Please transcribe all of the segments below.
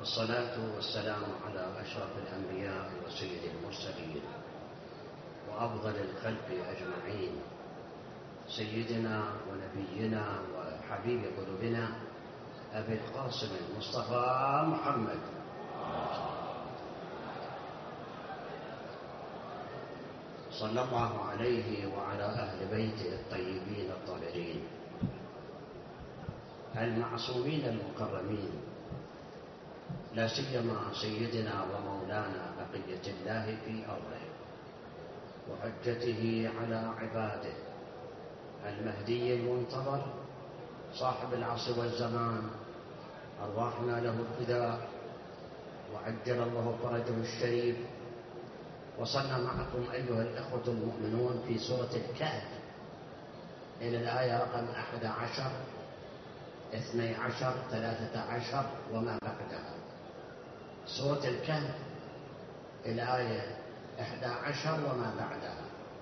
والصلاة والسلام على أشرف الأنبياء وسيد المرسلين وأفضل الخلق أجمعين، سيدنا ونبينا وحبيب قلوبنا أبي القاسم المصطفى محمد صلى الله عليه وعلى أهل بيته الطيبين الطاهرين المعصومين المكرمين، لا سيما سيدنا ومولانا بقية الله في أرضه وحجته على عباده، المهدي المنتظر صاحب العصر والزمان، أرواحنا له الفداء وعجل الله فرجه الشريف. وصلنا معكم أيها الإخوة المؤمنون في سورة الكهف إلى الآية رقم 11 12 13 وما بعدها. سورة الكهف الآية 11 وما بعدها.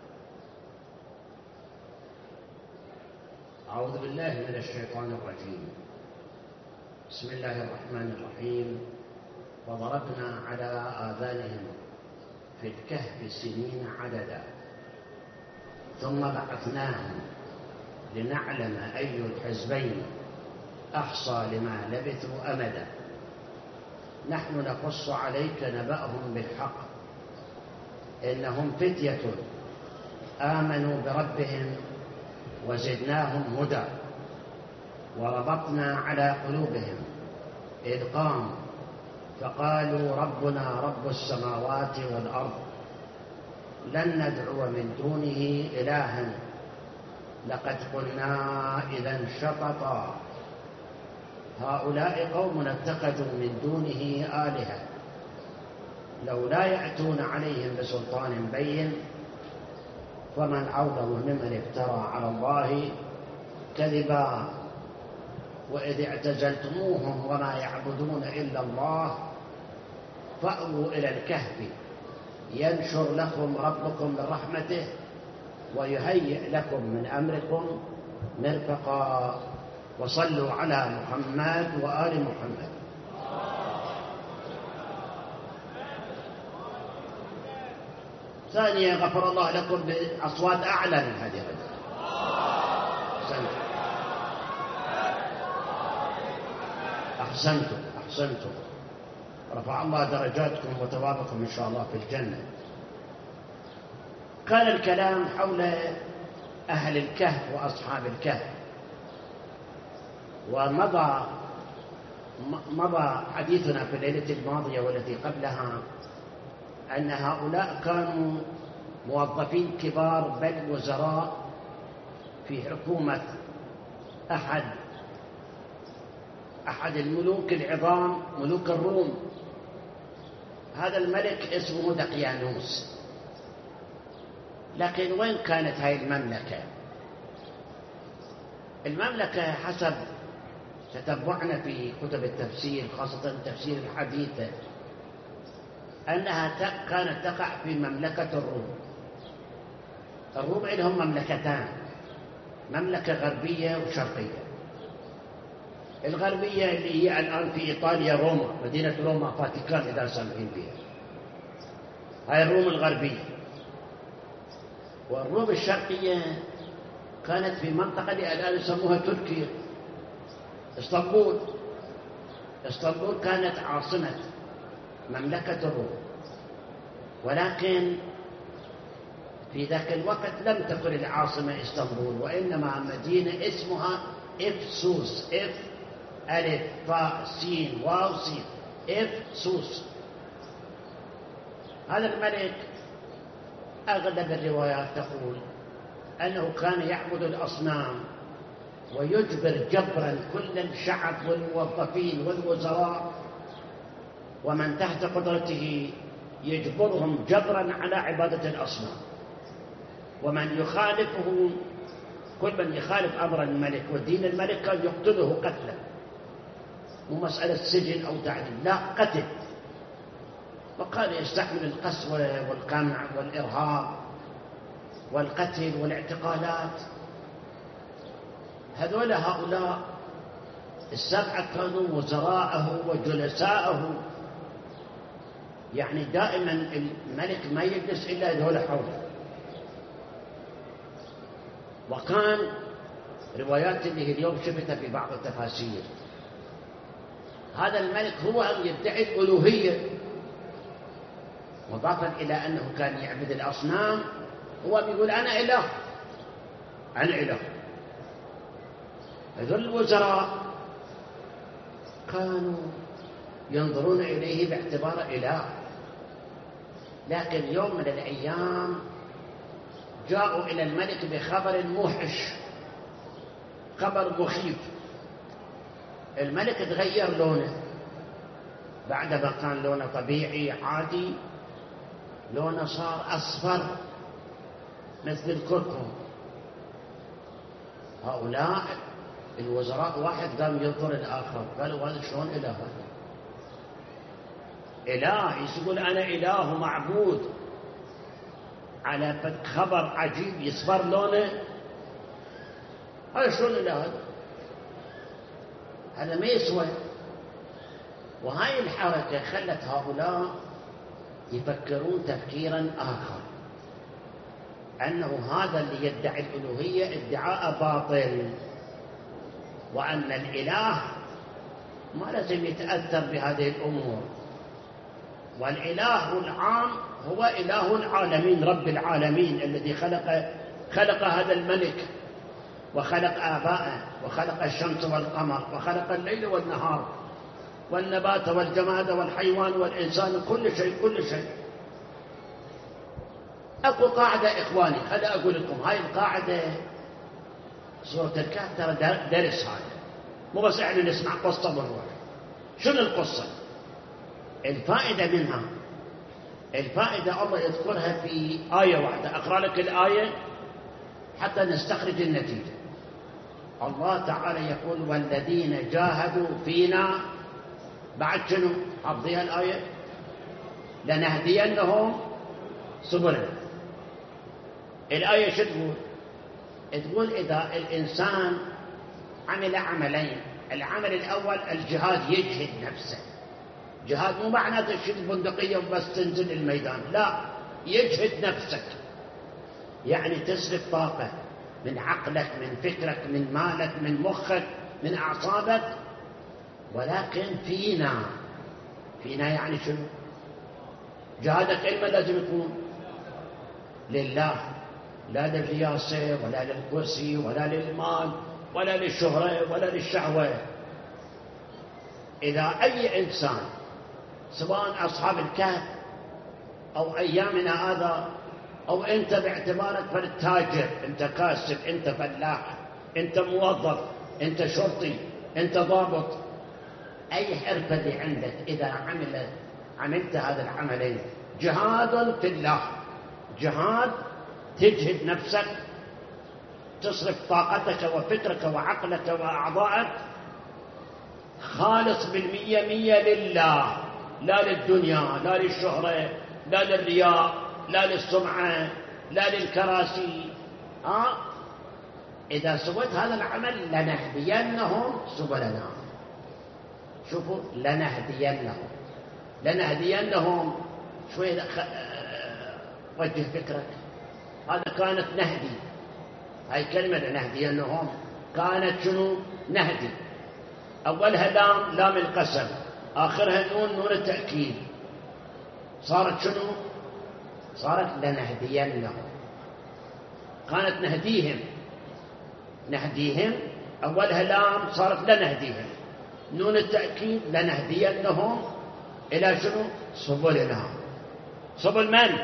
أعوذ بالله من الشيطان الرجيم. بسم الله الرحمن الرحيم. وضربنا على آذانهم في الكهف سنين عددا ثم بعثناهم لنعلم أي الحزبين أحصى لما لبثوا أمدا نحن نقص عليك نبأهم بالحق إنهم فتية آمنوا بربهم وزدناهم هدى وربطنا على قلوبهم إذ قاموا فقالوا ربنا رب السماوات والأرض لن ندعو من دونه إلها لقد قلنا إذا شططا هؤلاء قوم اتخذوا من دونه آلهة لولا يأتون عليهم بسلطان بين فمن أظلم ممن افترى على الله كذبا وإذ اعتزلتموهم وما يعبدون إلا الله فأووا إلى الكهف ينشر لكم ربكم من رحمته ويهيئ لكم من أمركم مرفقا وصلوا على محمد وآل محمد. ثانيا غفر الله لكم بأصوات أعلى من هذه الرجل. أحسنتم. رفع الله درجاتكم وثوابكم إن شاء الله في الجنة. كان الكلام حول أهل الكهف وأصحاب الكهف، ومضى حديثنا في الليلة الماضية والتي قبلها أن هؤلاء كانوا موظفين كبار بل وزراء في حكومة أحد الملوك العظام، ملوك الروم. هذا الملك اسمه دقيانوس. لكن وين كانت هاي المملكة حسب تتبعنا في كتب التفسير خاصة التفسير الحديث أنها كانت تقع في مملكة الروم. الروم عندهم مملكتان، مملكة غربية وشرقية. الغربية اللي هي الآن في إيطاليا روما، مدينة روما فاتيكان إذا سامحين فيها، هاي الروم الغربية. والروم الشرقية كانت في منطقة الآن يسموها تركيا، اسطنبول كانت عاصمة مملكة الروم، ولكن في ذاك الوقت لم تكن العاصمة اسطنبول، وإنما مدينة اسمها إفسوس، ألف فاء سين واو سين، إفسوس. هذا الملك أغلب الروايات تقول أنه كان يعبد الأصنام ويجبر جبرا كل الشعب والموظفين والوزراء ومن تحت قدرته يجبرهم جبرا على عبادة الأصنام، ومن يخالفه كل من يخالف أمر الملك ودين الملك كان يقتله قتلا، مو مسألة سجن أو تعذيب، لا قتل. وكان يستحمل القسوة والقمع والإرهاب والقتل والاعتقالات. هؤلاء السبعة كانوا وزراءه وجلساءه، يعني دائما الملك ما يجلس إلا ذولا حوله. وكان روايات اللي اليوم شفتها في بعض التفاسير، هذا الملك هو يدعي الألوهية، مضافا إلى أنه كان يعبد الأصنام، هو بيقول أنا إله، أنا إله. هذول الوزراء كانوا ينظرون إليه باعتبار إله، لكن يوم من الأيام جاءوا إلى الملك بخبر موحش، خبر مخيف. الملك تغير لونه، بعدما كان لونه طبيعي عادي لونه صار أصفر مثل الكركم. هؤلاء الوزراء واحد قام ينظر الآخر، قالوا هذا شلون إله؟ هذا إله يقول أنا إله معبود على خبر عجيب يصفر لونه، هذا شلون إله؟ هذا ما يسوى. وهاي الحركة خلت هؤلاء يفكرون تفكيرا آخر، أنه هذا اللي يدعي الألوهية ادعاء باطل، وأن الإله ما لازم يتأثر بهذه الأمور، والإله العام هو إله العالمين، رب العالمين الذي خلق هذا الملك، وخلق آباءه، وخلق الشمس والقمر، وخلق الليل والنهار، والنبات والجماد والحيوان والإنسان، كل شيء كل شيء. أكو قاعدة إخواني، خلي أقول لكم هاي القاعدة، سورة الكهف ترى درس، هذا مو بس يعني نسمع قصة ونروح. شنو القصة؟ الفائدة منها، الفائدة الله يذكرها في آية واحدة. أقرأ لك الآية حتى نستخرج النتيجة. الله تعالى يقول والذين جاهدوا فينا، بعد شنو؟ حفظيها الآية، لنهدينهم سبلنا. الآية شو تقول؟ تقول إذا الإنسان عمل عملين، العمل الأول الجهاد، يجهد نفسه. جهاد مو معناته تشيل البندقية وبس تنزل الميدان، لا، يجهد نفسك، يعني تصرف طاقة من عقلك، من فكرك، من مالك، من مخك، من أعصابك. ولكن فينا يعني شنو؟ جهادك إما لازم يكون لله، لا للرياسة ولا للكرسي ولا للمال ولا للشهرة ولا للشهوة. إذا أي إنسان سواء أصحاب الكهف أو أيامنا هذا، أو أنت باعتبارك فرد تاجر، أنت كاسب، أنت فلاح، أنت موظف، أنت شرطي، أنت ضابط، أي حرفة اللي عندك إذا عملت هذا العملين، جهاد في الله، جهاد تجهد نفسك، تصرف طاقتك وفكرك وعقلك وأعضائك خالص بالمية مية لله، لا للدنيا، لا للشهرة، لا للرياء، لا للسمعة، لا للكراسي. إذا سويت هذا العمل لنهدينهم سبلنا. شوفوا، لنهدينهم شوي، وجه فكرك. هذا كانت نهدي، هاي كلمة لنهدينهم كانت شنو؟ نهدي. أولها لام القسم، آخرها نون التأكيد، صارت شنو؟ صارت لنهدينهم. كانت نهديهم، أولها لام صارت لنهديهم، نون التأكيد لنهدينهم إلى شنو؟ سبلنا. سبل من؟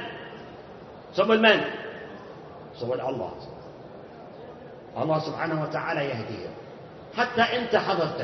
سبل الله. الله سبحانه وتعالى يهديهم. حتى أنت حضرتك،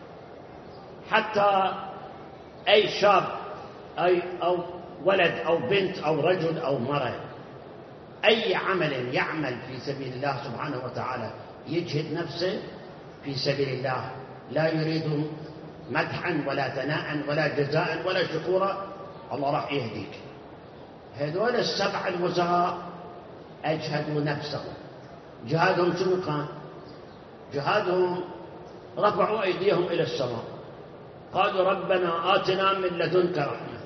حتى أي شاب أو ولد أو بنت أو رجل أو مرأة، أي عمل يعمل في سبيل الله سبحانه وتعالى، يجهد نفسه في سبيل الله، لا يريد مدحا ولا ثناء ولا جزاء ولا شكورا، الله راح يهديك. هذول السبع الوزراء أجهدوا نفسهم. جهادهم شنو كان؟ جهادهم رفعوا أيديهم إلى السماء قالوا ربنا آتنا من لدنك رحمة.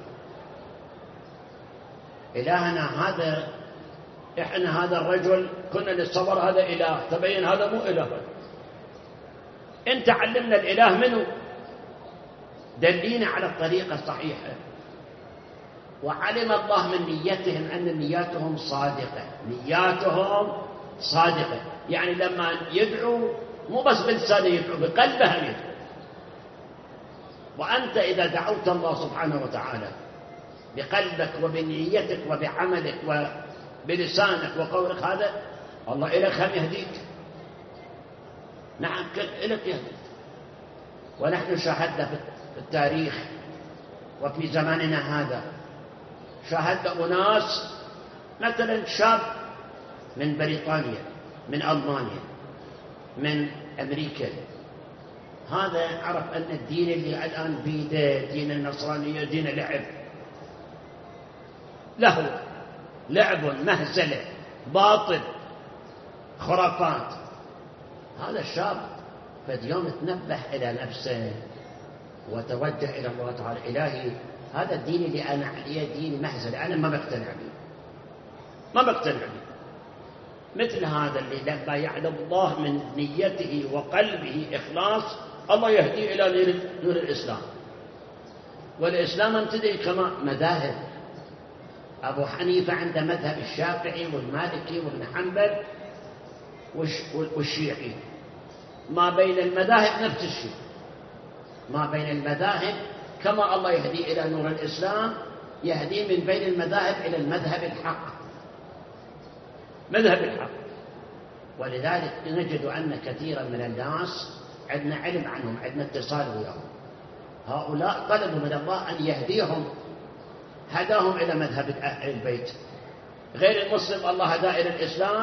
إلهنا هذا، إحنا هذا الرجل كنا نتصور هذا إله، تبين هذا مو إله. أنت علمنا الإله منه، دلينا على الطريقة الصحيحة. وعلم الله من نيتهم أن نياتهم صادقة، نياتهم صادقة، يعني لما يدعو مو بس بلسانه يدعو، بقلبهم يدعو. وأنت إذا دعوت الله سبحانه وتعالى بقلبك وبنيتك وبعملك وبلسانك وقولك، هذا الله إلك هم يهديك. نعم إلك يهديك. ونحن شاهدنا في التاريخ وفي زماننا هذا، شاهدنا أناس مثلا شاب من بريطانيا، من ألمانيا، من أمريكا، هذا عرف أن الدين اللي الآن بيده دين النصرانية دين لعب، له لعب مهزلة باطل خرافات. هذا الشاب فد يوم تنبه إلى نفسه وتوجه إلى الله تعالى، إلهي هذا الدين اللي أنا عليه دين مهزلة، أنا ما بقتنع به، ما بقتنع به. مثل هذا اللي لما يعلم الله من نيته وقلبه إخلاص، الله يهديه إلى نور الإسلام. والإسلام امتدئ كما مذاهب. أبو حنيفة عنده مذهب الشافعي والمالكي وابن حنبل والشيعي، ما بين المذاهب نفس الشيء، ما بين المذاهب كما الله يهدي إلى نور الإسلام، يهدي من بين المذاهب إلى المذهب الحق، مذهب الحق. ولذلك نجد أن كثيرا من الناس عندنا علم عنهم، عندنا اتصال وياهم. هؤلاء طلبوا من الله أن يهديهم، هداهم إلى مذهب أهل البيت. غير المسلم الله هداه إلى الإسلام،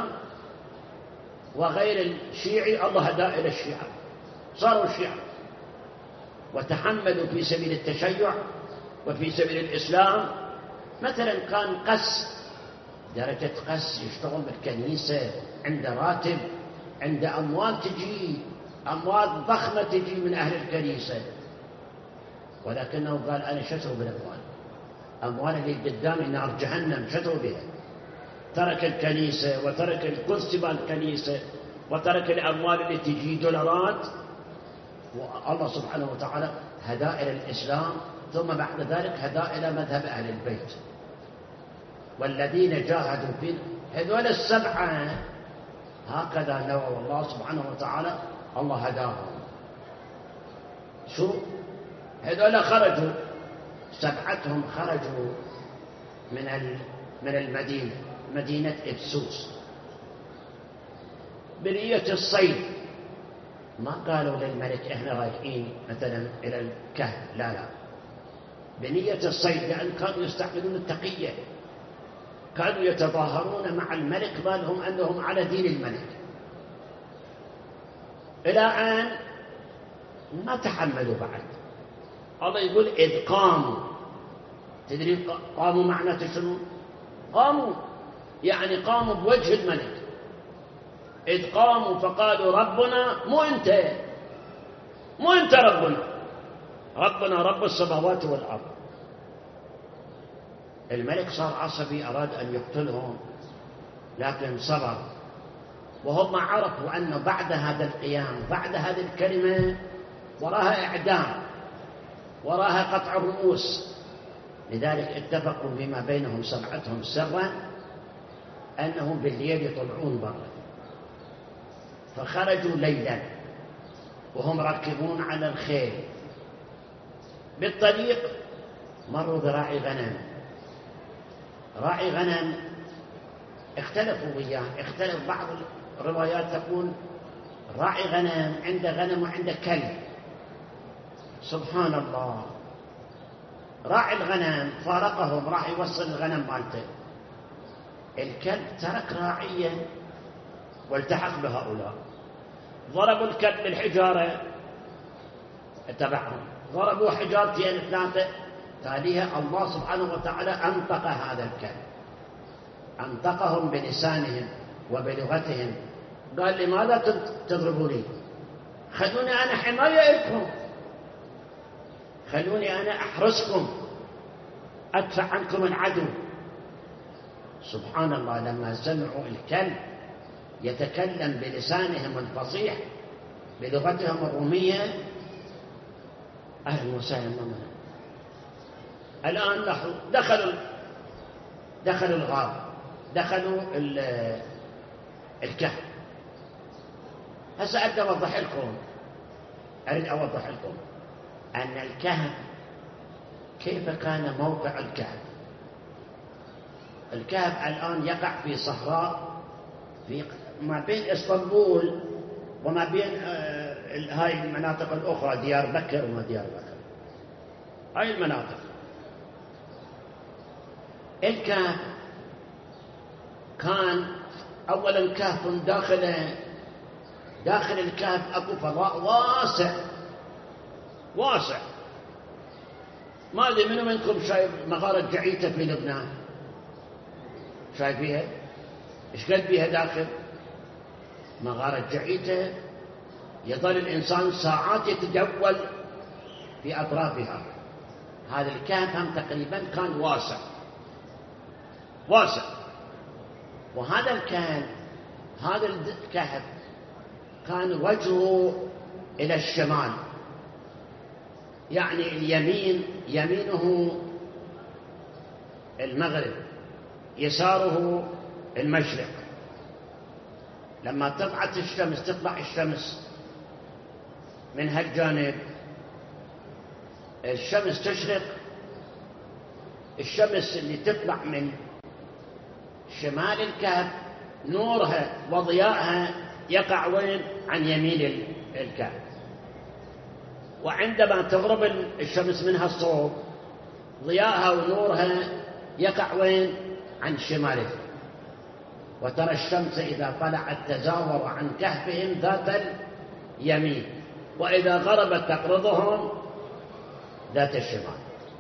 وغير الشيعي الله هداه إلى الشيعة، صاروا الشيعة. وتحملوا في سبيل التشيع وفي سبيل الإسلام. مثلا كان قس، درجة قس، يشتغل بالكنيسة، عنده راتب، عنده أموال تجي، أموال ضخمة تجي من أهل الكنيسة، ولكنه قال أنا شتروا بالأموال، أموال اللي قدامي نار جهنم شتروا بها. ترك الكنيسة وترك الكرسي بالكنيسة وترك الأموال اللي تجي دولارات، والله سبحانه وتعالى هدى إلى الإسلام، ثم بعد ذلك هدى إلى مذهب أهل البيت. والذين جاهدوا في هذول السبعة هكذا نوى الله سبحانه وتعالى، الله هداهم. شو هذول خرجوا، سبعتهم خرجوا من المدينة، مدينة إفسوس، بنية الصيد. ما قالوا للملك احنا رايحين مثلا إلى الكهف، لا لا، بنية الصيد، لأن كانوا يستعملون التقية، كانوا يتظاهرون مع الملك بالهم أنهم على دين الملك، إلى أن ما تحملوا بعد. الله يقول إذ قاموا، تدري قاموا معناته شنو؟ قاموا يعني قاموا بوجه الملك. إذ قاموا فقالوا ربنا، مو أنت ربنا رب السماوات والأرض. الملك صار عصبي، أراد أن يقتلهم، لكن صبر. وهم عرفوا أنه بعد هذا القيام، بعد هذه الكلمة، وراها إعدام، وراها قطع الرؤوس. لذلك اتفقوا بما بينهم سبعتهم سرا أنهم بالليل يطلعون برا. فخرجوا ليلا وهم راكبون على الخيل، بالطريق مروا براعي غنم. راعي غنم اختلفوا وياه، اختلف بعض الروايات تقول راعي غنم عنده غنم وعنده كلب. سبحان الله، راعي الغنم فارقهم، راح يوصل الغنم مالته، الكلب ترك راعيه والتحق بهؤلاء. ضربوا الكلب بالحجارة، اتبعهم، ضربوا حجارتين ثلاثة، تاليها الله سبحانه وتعالى أنطق هذا الكلب، أنطقهم بلسانهم وبلغتهم. قال لماذا تضربوني؟ خلوني أنا حماية لكم، خلوني أنا أحرسكم، أدفع عنكم العدو. سبحان الله، لما سمعوا الكلب يتكلم بلسانهم الفصيح بلغتهم الرومية، أهلا وسهلا منا. الآن دخلوا الغار، دخلوا الكهف. هسه أريد أوضح لكم أن الكهف كيف كان موقع الكهف. الكهف الآن يقع في صحراء ما بين اسطنبول وما بين هاي المناطق الأخرى، ديار بكر وما ديار بكر، هاي المناطق. الكهف كان أولا كهف داخل الكهف أكو فضاء واسع. ما أدري منو منكم شايف مغارة جعيتة في لبنان؟ شايفيها؟ إيش قد بيها داخل مغارة جعيتة؟ يظل الإنسان ساعات يتجول في أطرافها. هذا الكهف هم تقريبا كان واسع. وهذا الكهف كان وجهه إلى الشمال، يعني يمينه المغرب، يساره المشرق. لما تطلع الشمس من هالجانب، الشمس تشرق. الشمس اللي تطلع من شمال الكهف نورها وضياءها يقع وين؟ عن يمين الكهف. وعندما تغرب الشمس منها الصوب، ضياءها ونورها يقع وين؟ عن شمالها. وترى الشمس إذا طلعت تزاور عن كهفهم ذات اليمين، وإذا غربت تقرضهم ذات الشمال.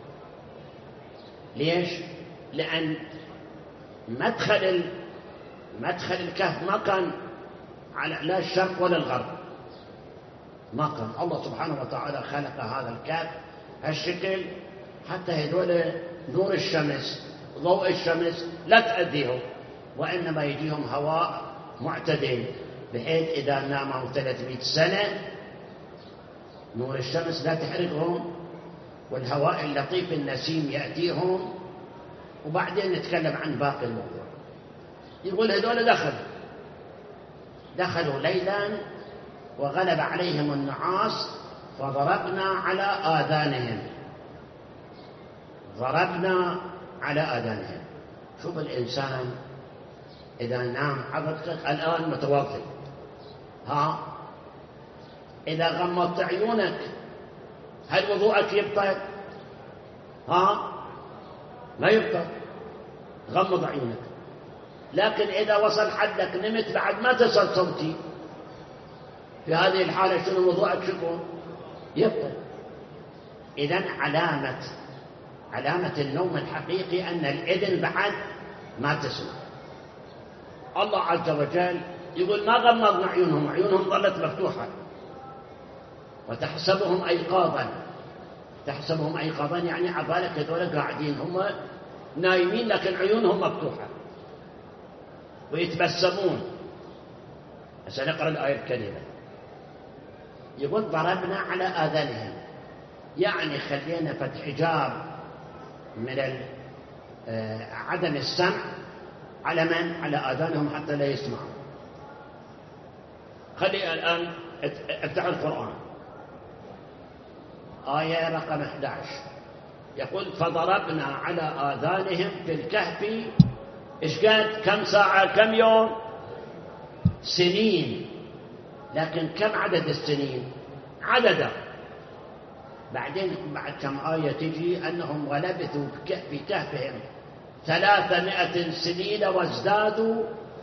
ليش؟ لأن مدخل الكهف ما كان على لا الشرق ولا الغرب، ما كان. الله سبحانه وتعالى خلق هذا الكهف هالشكل حتى هذول نور الشمس، ضوء الشمس لا تأذيهم، وإنما يجيهم هواء معتدل، بحيث إذا ناموا 300 سنة نور الشمس لا تحرقهم، والهواء اللطيف النسيم يأتيهم. وبعدين نتكلم عن باقي الموضوع. يقول هذول دخلوا ليلا وغلب عليهم النعاس فضربنا على آذانهم. شوف الإنسان إذا نام حضرتك الآن متوضئ، إذا غمضت عيونك هل وضوءك يبطل؟ ما يبطل، غمض عيونك. لكن إذا وصل حدك نمت بعد ما تصل صوتي، في هذه الحالة شنو وضوءك؟ شكو يبطل. إذن علامة النوم الحقيقي أن الإذن بعد ما تسمع. الله عز وجل يقول ما غمضنا عيونهم ظلت مفتوحة، وتحسبهم أيقاظا يعني عبالك هذول قاعدين هم نايمين لكن عيونهم مفتوحة ويتبسمون. سنقرأ الآية الكريمة. يقول ضربنا على آذانهم، يعني خلينا فتح حجاب من عدم السمع على من؟ على آذانهم حتى لا يسمعوا. خلي الآن افتح القرآن آية رقم 11. يقول فضربنا على آذانهم في الكهف إيش قد؟ كم ساعة؟ كم يوم؟ سنين. لكن كم عدد السنين؟ عددا. بعدين بعد كم آية تجي أنهم ولبثوا في كهفهم 300 سنين وازدادوا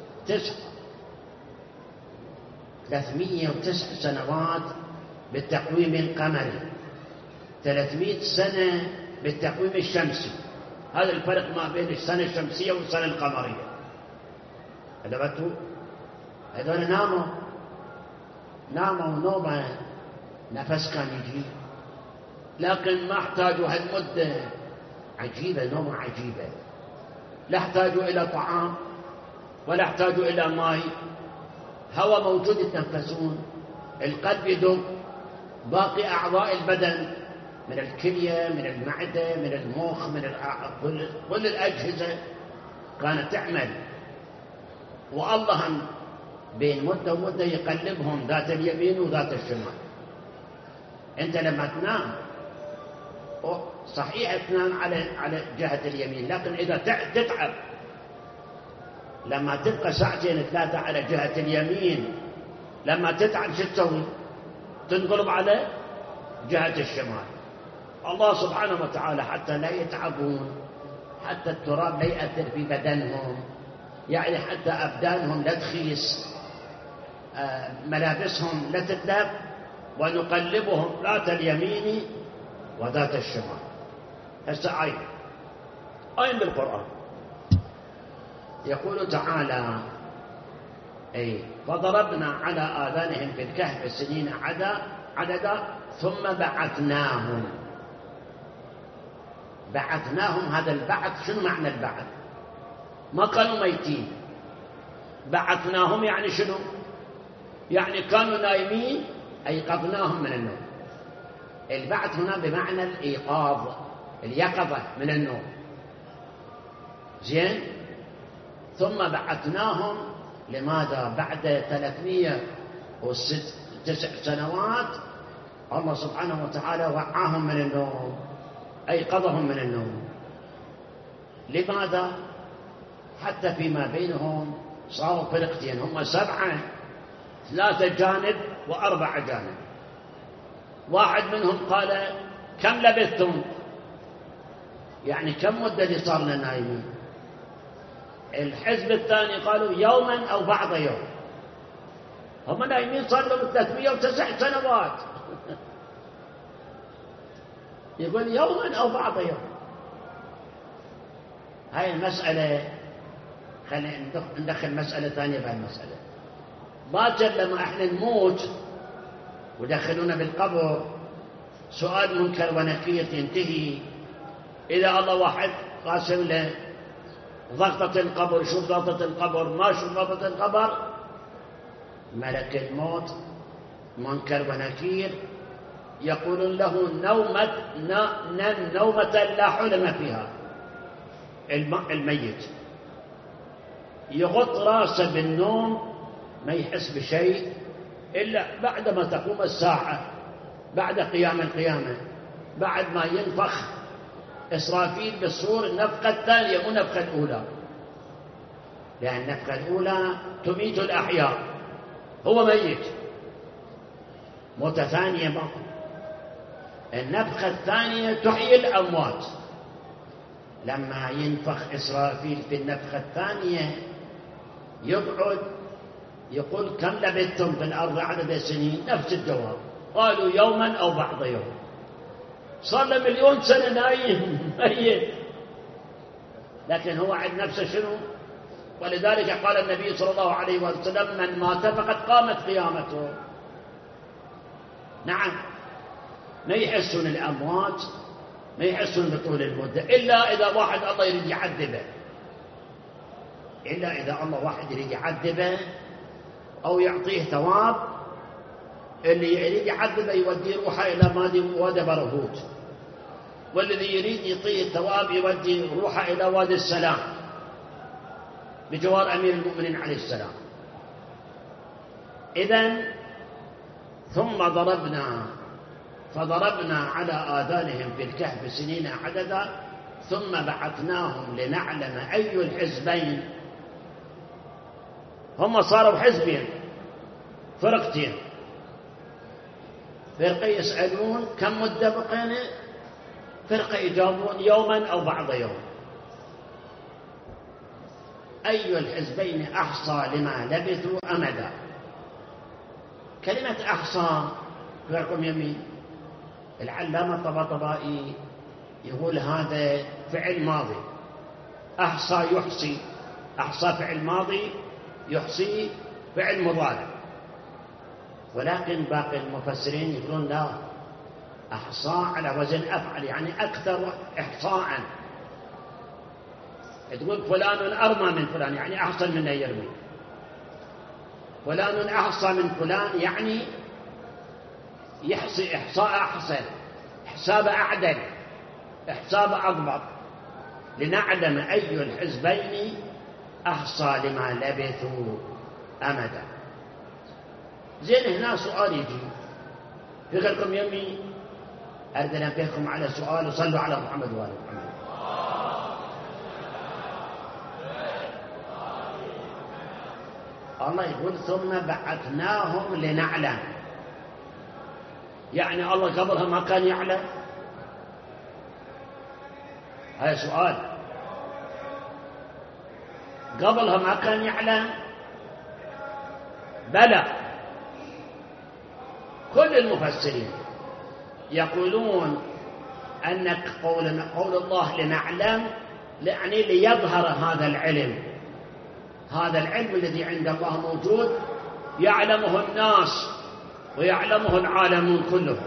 309 سنوات بالتقويم القمري، 300 سنة بالتقويم الشمسي. هذا الفرق ما بين السنة الشمسية والسنة القمرية. هذول ناموا ناموا نومة نفس كان يجي، لكن ما احتاجوا هالمدة. عجيبة، نومة عجيبة. لا احتاجوا إلى طعام ولا احتاجوا إلى ماء، هواء موجود يتنفسون، القلب يدق، باقي أعضاء البدن من الكلية من المعدة من المخ من كل الأجهزة كانت تعمل. والله بين مدة ومدة يقلبهم ذات اليمين وذات الشمال. أنت لما تنام صحيح تنام على جهة اليمين، لكن إذا تتعب لما تبقى ساعتين ثلاثة على جهة اليمين، لما تتعب شو تسوي؟ تنقلب على جهة الشمال. الله سبحانه وتعالى حتى لا يتعبون، حتى التراب لا يأثر في بدنهم، يعني حتى أبدانهم لا تخيس، ملابسهم لا تتلف، ونقلبهم ذات اليمين وذات الشمال. هسه آية بالقرآن يقول تعالى: فضربنا على آذانهم في الكهف سنين عددا ثم بعثناهم. هذا البعث شنو معنى البعث؟ ما كانوا ميتين، بعثناهم يعني شنو؟ يعني كانوا نايمين أيقظناهم من النوم. البعث هنا بمعنى الإيقاظ، اليقظة من النوم. زين؟ ثم بعثناهم لماذا؟ بعد 309 سنوات الله سبحانه وتعالى وعاهم من النوم، أيقظهم من النوم. لماذا؟ حتى فيما بينهم صاروا فرقتين، هم 7، 3 جانب و4 جانب. واحد منهم قال: كم لبثتم؟ يعني كم مدة اللي صارنا نايمين؟ الحزب الثاني قالوا: يوما أو بعض يوم. هم نايمين صار لهم 309 سنوات. يقول يوما أو بعض يوم. هاي المسألة خلينا ندخل مسألة ثانية بهالمسألة. باكر لما احنا نموت ودخلونا بالقبر، سؤال منكر ونكير ينتهي. إذا الله واحد قاسم له ضغطة القبر، شوف ضغطة القبر، ما شوف ضغطة القبر، ملك الموت منكر ونكير يقول له: نومة لا حلم فيها. الميت يغط راسه بالنوم، ما يحس بشيء إلا بعدما تقوم الساعة، بعد قيام القيامة، بعد ما ينفخ إسرافيل بالصور النفخة الثانية مو النفخة الأولى، لأن النفخة الأولى تميت الأحياء، هو ميت، موتة ثانية ما. النفخة الثانية تحيي الأموات. لما ينفخ إسرافيل في النفخة الثانية يقعد يقول: كم لبثتم في الأرض عدد السنين؟ نفس الجواب، قالوا: يوما أو بعض يوم. صار له 1,000,000 سنة نايم ميت، لكن هو عند نفسه شنو؟ ولذلك قال النبي صلى الله عليه وسلم: من مات فقد قامت قيامته. نعم، ما يحسون الأموات، ما يحسون بطول المدة، إلا إذا واحد الله يريد يعذبه، إلا إذا الله واحد يريد يعذبه أو يعطيه ثواب. اللي يريد يعذبه يودي روحه إلى وادي برهوت، والذي يريد يعطيه الثواب يودي روحه إلى وادي السلام بجوار أمير المؤمنين عليه السلام. إذن ثم فضربنا على آذانهم في الكهف سنين عددا ثم بعثناهم لنعلم أي الحزبين. هم صاروا حزبين، فرقتين، فرقة يسألون كم مدة بقينا، فرقة يجاوبون يوما أو بعض يوم. أي الحزبين أحصى لما لبثوا أمدا. كلمة أحصى رقم يمين. العلامة الطباطبائي يقول هذا فعل ماضي، أحصى يحصي، أحصى فعل ماضي، يحصي فعل مضارع. ولكن باقي المفسرين يقولون لا، أحصاء على وزن أفعل، يعني أكثر إحصاء. تقول فلان أرمى من فلان، يعني أحسن من أن يرمي. فلان أحصى من فلان، يعني يحصي إحصاء أحسن، حساب أعدل، حساب أضبط، لنعلم أي الحزبين أحصى لما لبثوا أمدا. زين، هنا سؤال يجي في غيركم يمي، أريد أن أنبهكم على سؤال، وصلوا على محمد وآل محمد. الله يقول ثم بعثناهم لنعلم، يعني الله قبلها ما كان يعلم؟ هذا سؤال. قبلها ما كان يعلم؟ بلى، كل المفسرين يقولون أن قول الله لنعلم يعني ليظهر هذا العلم، هذا العلم الذي عند الله موجود، يعلمه الناس ويعلمه العالمون كلهم.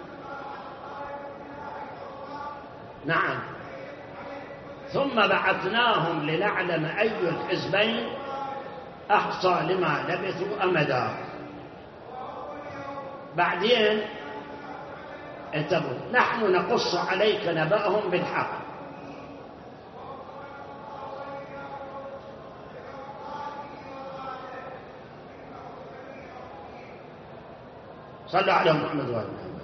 نعم، ثم بعثناهم لنعلم أي الحزبين أحصى لما لبثوا أمدا. بعدين انتبهوا، نحن نقص عليك نبأهم بالحق. صلوا على محمد وآل محمد.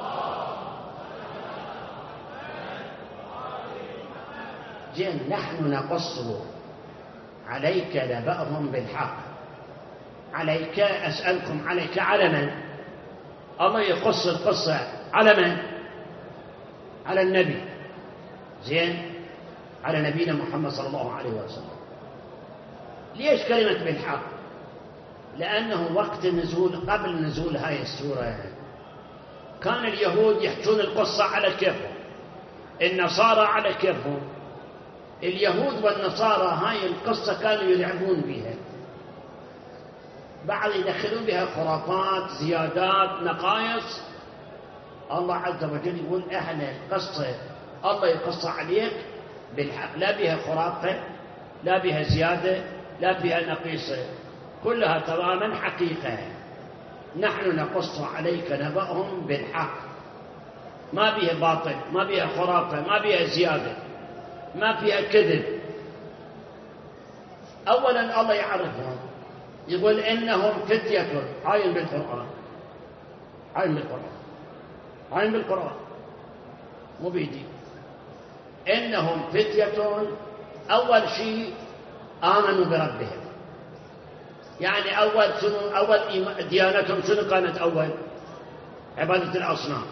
جئنا نحن نقص عليك نبأهم بالحق. عليك، أسألكم عليك، على من؟ الله يقص القصة على من؟ على النبي. زين، على نبينا محمد صلى الله عليه وسلم. ليش كلمة بالحق؟ لأنه وقت النزول، قبل نزول هاي السورة، كان اليهود يحكون القصة على كيفهم، النصارى على كيفهم. اليهود والنصارى هاي القصة كانوا يلعبون بها، بعض يدخلون بها خرافات، زيادات، نقائص. الله عز وجل يقول احنا القصة الله يقص عليك بالحق، لا بها خرافة، لا بها زيادة، لا بها نقيصة، كلها تماما حقيقة. نحن نقص عليك نبأهم بالحق، ما بها باطل، ما بها خرافة، ما بها زيادة، ما فيها كذب. أولا الله يعرفهم، يقول إنهم فتية. عاين بالقرآن، عاين بالقرآن، عاين بالقرآن، مو بيدي. إنهم فتية، أول شيء آمنوا بربهم. يعني أول ديانتهم شنو كانت؟ أول عبادة الأصنام،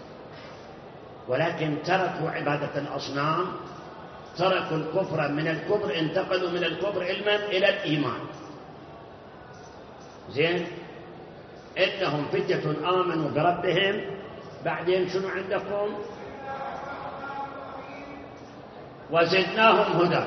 ولكن تركوا عبادة الأصنام، تركوا الكفر. من الكفر انتقلوا من الكفر علما إلى الإيمان. زين، إنهم فتية آمنوا بربهم. بعدين شنو عندكم؟ وزدناهم هدى.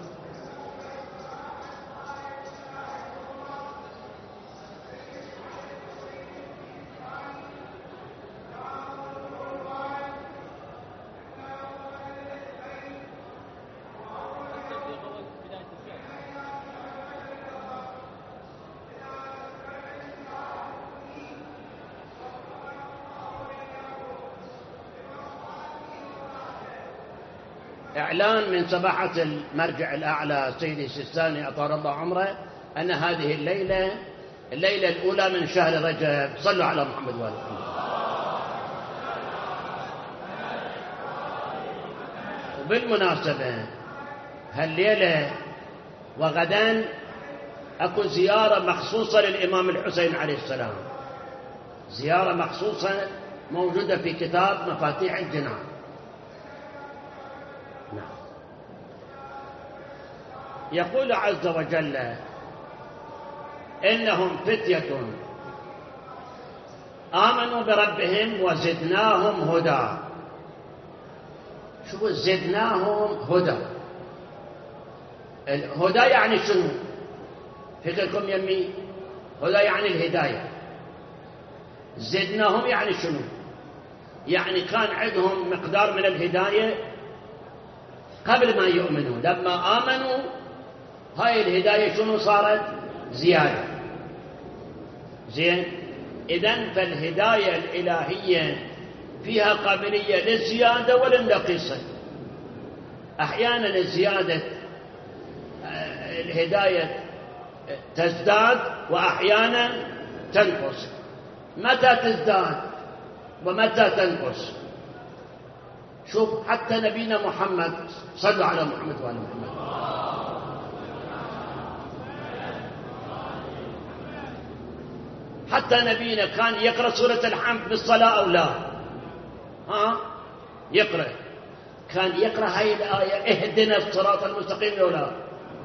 إعلان من سماحة المرجع الأعلى سيدي السيستاني أطال الله عمره أن هذه الليلة الأولى من شهر رجب. صلوا على محمد وآل محمد. وبالمناسبة هالليلة وغدا أكو زيارة مخصوصة للإمام الحسين عليه السلام، زيارة مخصوصة موجودة في كتاب مفاتيح الجنان. يقول عز وجل إنهم فتية آمنوا بربهم وزدناهم هدى. شو زدناهم هدى؟ الهدى يعني شنو؟ فكركم يمي؟ هدى يعني الهداية. زدناهم يعني شنو؟ يعني كان عندهم مقدار من الهداية قبل ما يؤمنوا، لما آمنوا هاي الهداية شنو صارت؟ زيادة. زين، إذن فالهداية الإلهية فيها قابلية للزيادة وللنقيصة. أحيانا الزيادة الهداية تزداد وأحيانا تنقص. متى تزداد ومتى تنقص؟ شوف حتى نبينا محمد، صلوا على محمد وآل محمد، حتى نبينا كان يقرأ سورة الحمد بالصلاة أو لا؟ يقرأ، كان يقرأ هاي الآية اهدنا الصراط المستقيم أو لا؟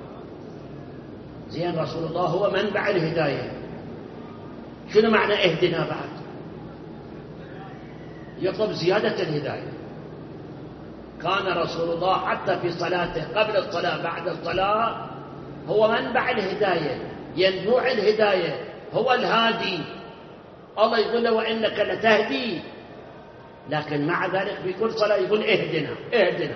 زين، رسول الله هو منبع الهداية. شنو معنى اهدنا بعد؟ يطلب زيادة الهداية. كان رسول الله حتى في صلاته قبل الصلاة بعد الصلاة هو منبع الهداية، ينبوع الهداية، هو الهادي. الله يقول له وإنك لتهدي، لكن مع ذلك في كل صلاة يقول اهدنا اهدنا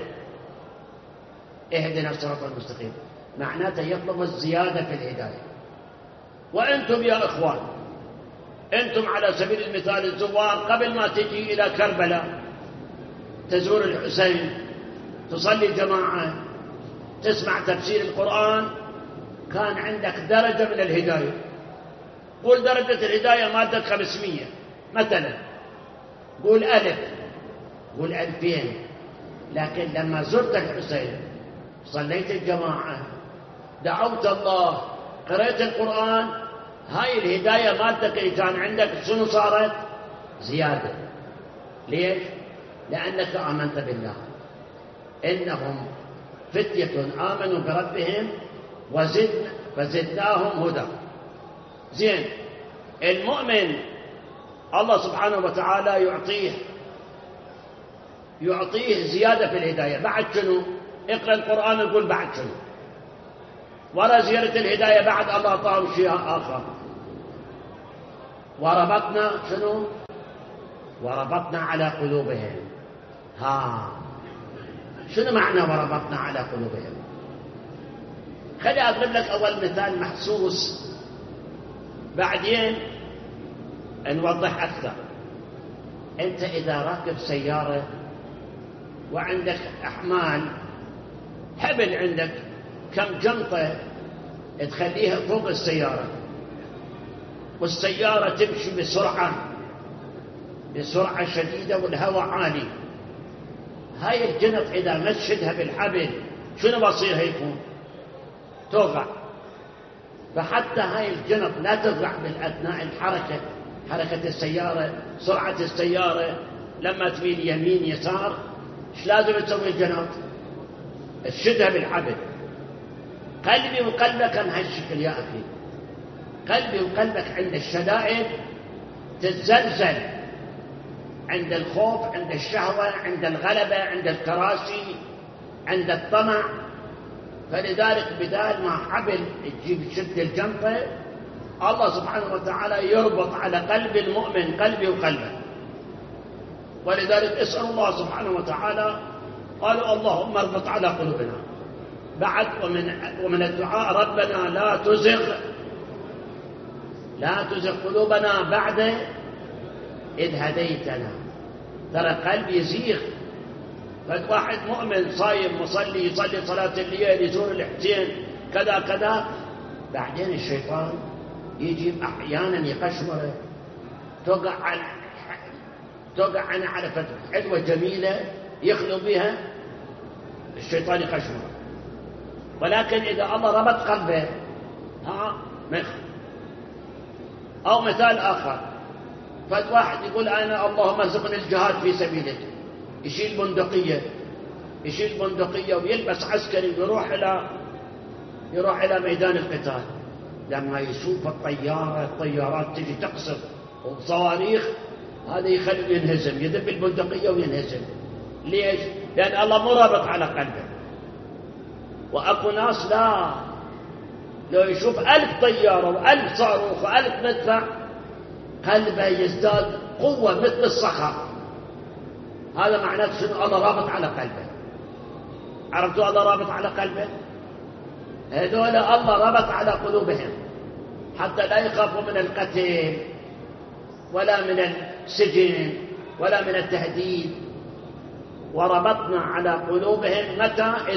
اهدنا الصراط المستقيم، معناته يطلب الزيادة في الهداية. وأنتم يا إخوان، أنتم على سبيل المثال الزوار، قبل ما تجي إلى كربلاء تزور الحسين، تصلي جماعة، تسمع تفسير القرآن، كان عندك درجة من الهداية. قول درجة الهداية مادة 500 مثلا، قول 1000، قول 2000. لكن لما زرت الحسين، صليت الجماعة، دعوت الله، قرأت القرآن، هاي الهداية مادتك اللي كان عندك شنو صارت؟ زيادة. ليش؟ لأنك آمنت بالله، إنهم فتية آمنوا بربهم فزدناهم هدى. زين، المؤمن الله سبحانه وتعالى يعطيه زيادة في الهداية. بعد شنو؟ اقرأ القرآن يقول بعد شنو؟ وراء زيادة الهداية بعد الله أعطاهم شيء آخر. وربطنا شنو؟ وربطنا على قلوبهم. شنو معنى وربطنا على قلوبهم؟ خلي أضرب لك أول مثال محسوس، بعدين نوضح أكثر. أنت إذا راكب سيارة وعندك أحمال، حبل عندك كم جنطة تخليها فوق السيارة، والسيارة تمشي بسرعة شديدة والهواء عالي، هاي الجنط إذا مشدها بالحبل شنو بصير؟ هيكون توقع. فحتى هاي الجنط لا توقع بالأثناء الحركة، حركة السيارة، سرعة السيارة، لما تميل يمين يسار، ايش لازم تسوي الجنط؟ تشدها بالحبل. قلبي وقلبك عن هالشكل يا أخي، قلبي وقلبك عند الشدائد تتزلزل، عند الخوف، عند الشهوة، عند الغلبة، عند الكراسي، عند الطمع. فلذلك بدال ما حبل تجيب شد الجنطة، الله سبحانه وتعالى يربط على قلب المؤمن، قلبي وقلبه. ولذلك اسأل الله سبحانه وتعالى، قالوا اللهم اربط على قلوبنا. بعد ومن الدعاء ربنا لا تزغ قلوبنا بعد إذ هديتنا. ترى قلب يزيغ. فواحد مؤمن صايم مصلي، يصلي صلاة الليل، يزور الحسين، كذا كذا، بعدين الشيطان يجي أحيانا يقشمره، توقع عنه على فترة حلوة جميلة يخلو بها، الشيطان يقشمره. ولكن إذا الله ربط قلبه أو مثال آخر، فواحد يقول أنا اللهم ارزقني الجهاد في سبيلك، يشيل بندقية ويلبس عسكري ويروح إلى ميدان القتال. لما يشوف الطيارات تجي تقصف وصواريخ، هذا يخليه ينهزم، يذب البندقية وينهزم. ليش؟ لأن الله مرابط على قلبه. وأكو ناس لا، لو يشوف 1000 طيارة و1000 صاروخ و1000 مدفع قلبه يزداد قوة مثل الصخر. هذا معناته شنو؟ الله رابط على قلبه. عرفتوا الله رابط على قلبه؟ هذول الله ربط على قلوبهم حتى لا يخافوا من القتل ولا من السجن ولا من التهديد. وربطنا على قلوبهم متى؟ إذ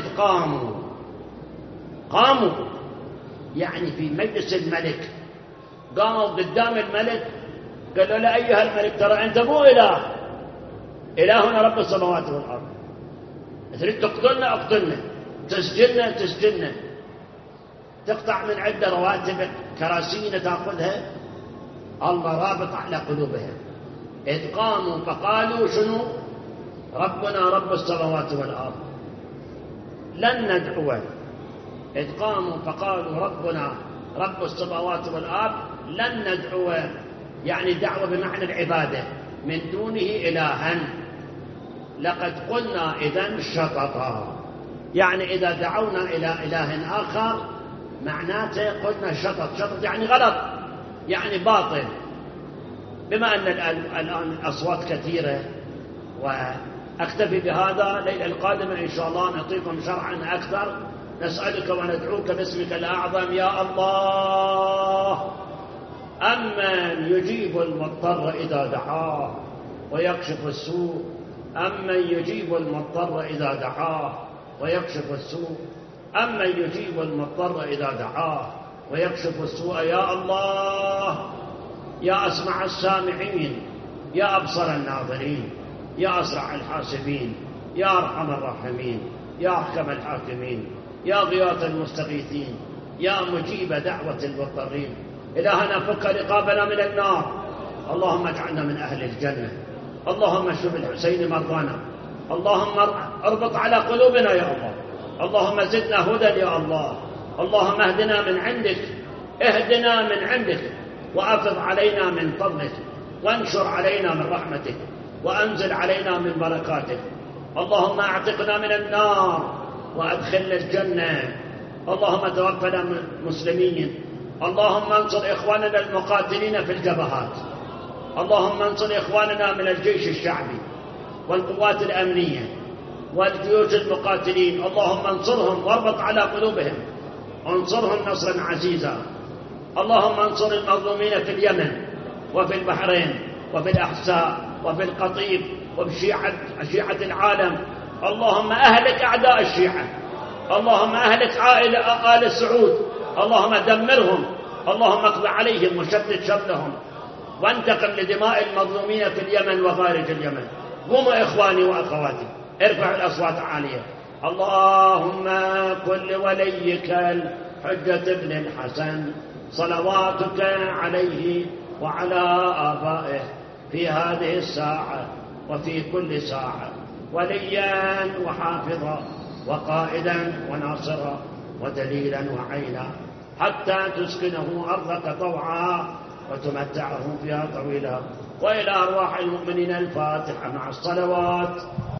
قاموا يعني في مجلس الملك، قاموا قدام الملك قالوا له أيها الملك ترى أنت مو إله، إلهنا رب السماوات والأرض، تريد تقتلنا اقتلنا، تسجننا، تقطع من عدة رواتبك، كراسينا تأخذها. الله رابط على قلوبهم. إذ قاموا فقالوا شنو؟ ربنا رب السماوات والأرض لن ندعو. إذ قاموا فقالوا ربنا رب السماوات والأرض لن ندعو، يعني دعوة بمعنى العبادة، من دونه إلها، لقد قلنا إذن شططا، يعني إذا دعونا إلى إله آخر معناته قلنا شطط يعني غلط، يعني باطل. بما أن الآن الأصوات كثيرة وأكتفي بهذا، الليلة القادمة إن شاء الله نعطيكم شرعا أكثر. نسألك وندعوك باسمك الأعظم يا الله، أمن يجيب المضطر إذا دعاه ويكشف السوء، أمن يجيب المضطر إذا دعاه ويكشف السوء، أمن يجيب المضطر إذا دعاه ويكشف السوء. يا الله، يا أسمع السامعين، يا أبصر الناظرين، يا أسرع الحاسبين، يا أرحم الراحمين، يا أحكم الحاكمين، يا غياث المستغيثين، يا مجيب دعوة المضطرين. إلهنا فك رقابنا من النار، اللهم اجعلنا من أهل الجنة. اللهم اشف الحسين مرضانا، اللهم اربط على قلوبنا يا الله، اللهم زدنا هدى يا الله، اللهم اهدنا من عندك، اهدنا من عندك، وأفض علينا من فضلك، وانشر علينا من رحمتك، وأنزل علينا من بركاتك. اللهم اعتقنا من النار وأدخلنا الجنة. اللهم توفنا مسلمين. اللهم انصر إخواننا المقاتلين في الجبهات، اللهم انصر إخواننا من الجيش الشعبي والقوات الأمنية والجيوش المقاتلين، اللهم انصرهم واربط على قلوبهم، انصرهم نصرا عزيزا. اللهم انصر المظلومين في اليمن وفي البحرين وفي الأحساء وفي القطيف وفي شيعة العالم. اللهم أهلك أعداء الشيعة، اللهم أهلك آل سعود، اللهم دمرهم، اللهم اقض عليهم وشتت شملهم، وانتقم لدماء المظلومين في اليمن وخارج اليمن. قوموا إخواني وأخواتي، ارفعوا الأصوات عالية. اللهم كن لوليك الحجة بن الحسن صلواتك عليه وعلى آبائه في هذه الساعة وفي كل ساعة وليا وحافظا وقائدا وناصرا ودليلا وعينا، حتى تسكنه أرضك طوعا وتمتعه فيها طويلا. وإلى أرواح المؤمنين الفاتحة مع الصلوات.